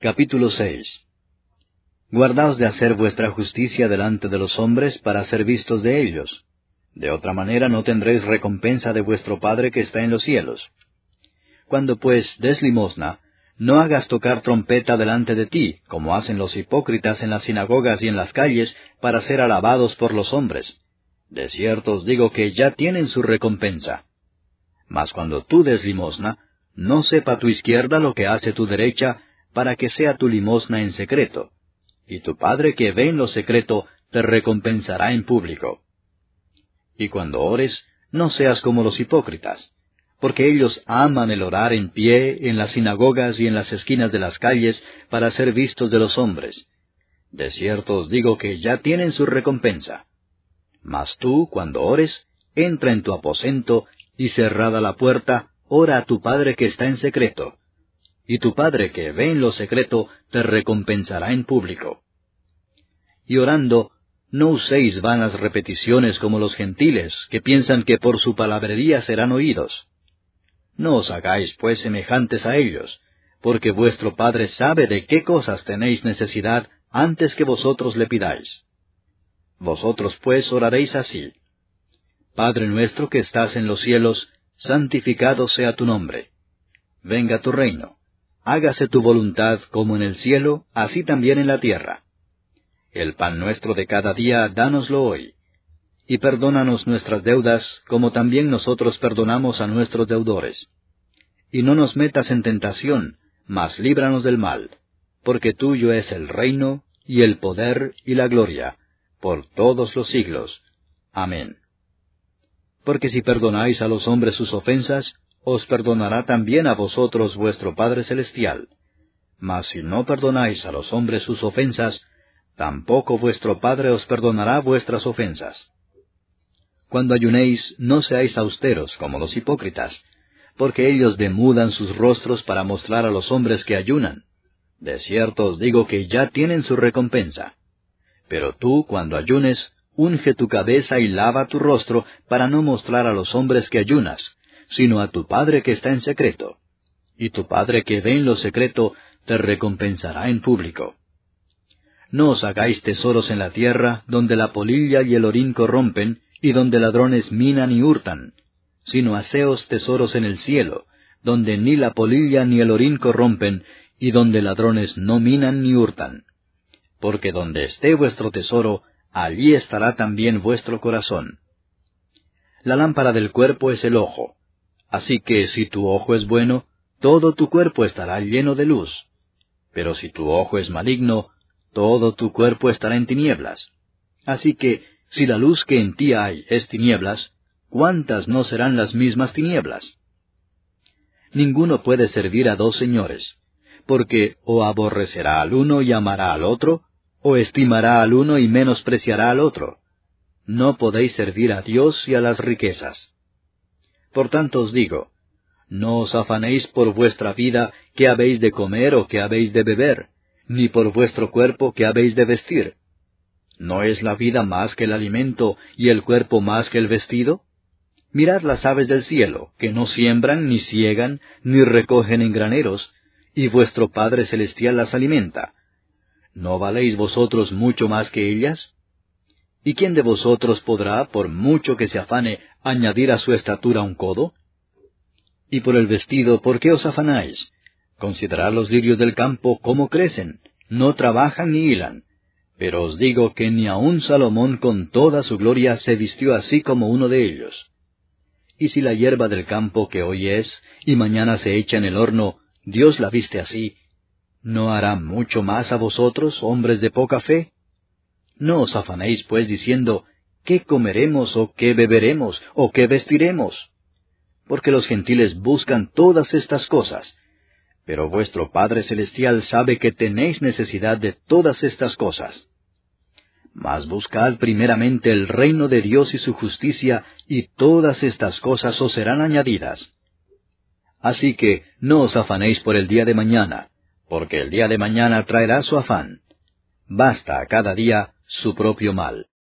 Capítulo 6. Guardaos de hacer vuestra justicia delante de los hombres para ser vistos de ellos. De otra manera no tendréis recompensa de vuestro Padre que está en los cielos. Cuando pues des limosna, no hagas tocar trompeta delante de ti, como hacen los hipócritas en las sinagogas y en las calles, para ser alabados por los hombres. De cierto os digo que ya tienen su recompensa. Mas cuando tú des limosna, no sepa tu izquierda lo que hace tu derecha, para que sea tu limosna en secreto. Y tu Padre que ve en lo secreto, te recompensará en público. Y cuando ores, no seas como los hipócritas, porque ellos aman el orar en pie en las sinagogas y en las esquinas de las calles, para ser vistos de los hombres. De cierto os digo que ya tienen su recompensa. Mas tú, cuando ores, entra en tu aposento, y cerrada la puerta, ora a tu Padre que está en secreto. Y tu Padre que ve en lo secreto, te recompensará en público. Y orando, no uséis vanas repeticiones como los gentiles, que piensan que por su palabrería serán oídos. No os hagáis pues semejantes a ellos, porque vuestro Padre sabe de qué cosas tenéis necesidad antes que vosotros le pidáis. Vosotros pues oraréis así: Padre nuestro que estás en los cielos, santificado sea tu nombre. Venga tu reino. Hágase tu voluntad como en el cielo, así también en la tierra. El pan nuestro de cada día, dánoslo hoy. Y perdónanos nuestras deudas, como también nosotros perdonamos a nuestros deudores. Y no nos metas en tentación, mas líbranos del mal, porque tuyo es el reino, y el poder, y la gloria, por todos los siglos. Amén. Porque si perdonáis a los hombres sus ofensas, os perdonará también a vosotros vuestro Padre Celestial. Mas si no perdonáis a los hombres sus ofensas, tampoco vuestro Padre os perdonará vuestras ofensas. Cuando ayunéis, no seáis austeros como los hipócritas, porque ellos demudan sus rostros para mostrar a los hombres que ayunan. De cierto os digo que ya tienen su recompensa. Pero tú, cuando ayunes, unge tu cabeza y lava tu rostro, para no mostrar a los hombres que ayunas, sino a tu Padre que está en secreto. Y tu Padre que ve en lo secreto, te recompensará en público. No os hagáis tesoros en la tierra, donde la polilla y el orín corrompen, y donde ladrones minan y hurtan, sino haceos tesoros en el cielo, donde ni la polilla ni el orín corrompen, y donde ladrones no minan ni hurtan. Porque donde esté vuestro tesoro, allí estará también vuestro corazón. La lámpara del cuerpo es el ojo. Así que si tu ojo es bueno, todo tu cuerpo estará lleno de luz. Pero si tu ojo es maligno, todo tu cuerpo estará en tinieblas. Así que, si la luz que en ti hay es tinieblas, ¿cuántas no serán las mismas tinieblas? Ninguno puede servir a dos señores, porque o aborrecerá al uno y amará al otro, o estimará al uno y menospreciará al otro. No podéis servir a Dios y a las riquezas. Por tanto os digo, no os afanéis por vuestra vida, qué habéis de comer o qué habéis de beber, ni por vuestro cuerpo, qué habéis de vestir. ¿No es la vida más que el alimento, y el cuerpo más que el vestido? Mirad las aves del cielo, que no siembran, ni siegan, ni recogen en graneros, y vuestro Padre Celestial las alimenta. ¿No valéis vosotros mucho más que ellas? ¿Y quién de vosotros podrá, por mucho que se afane, añadir a su estatura un codo? Y por el vestido, ¿por qué os afanáis? Considerad los lirios del campo, cómo crecen, no trabajan ni hilan. Pero os digo que ni aun Salomón con toda su gloria se vistió así como uno de ellos. Y si la hierba del campo que hoy es, y mañana se echa en el horno, Dios la viste así, ¿no hará mucho más a vosotros, hombres de poca fe? No os afanéis pues diciendo, ¿qué comeremos, o qué beberemos, o qué vestiremos? Porque los gentiles buscan todas estas cosas. Pero vuestro Padre Celestial sabe que tenéis necesidad de todas estas cosas. Mas buscad primeramente el reino de Dios y su justicia, y todas estas cosas os serán añadidas. Así que no os afanéis por el día de mañana, porque el día de mañana traerá su afán. Basta a cada día su propio mal.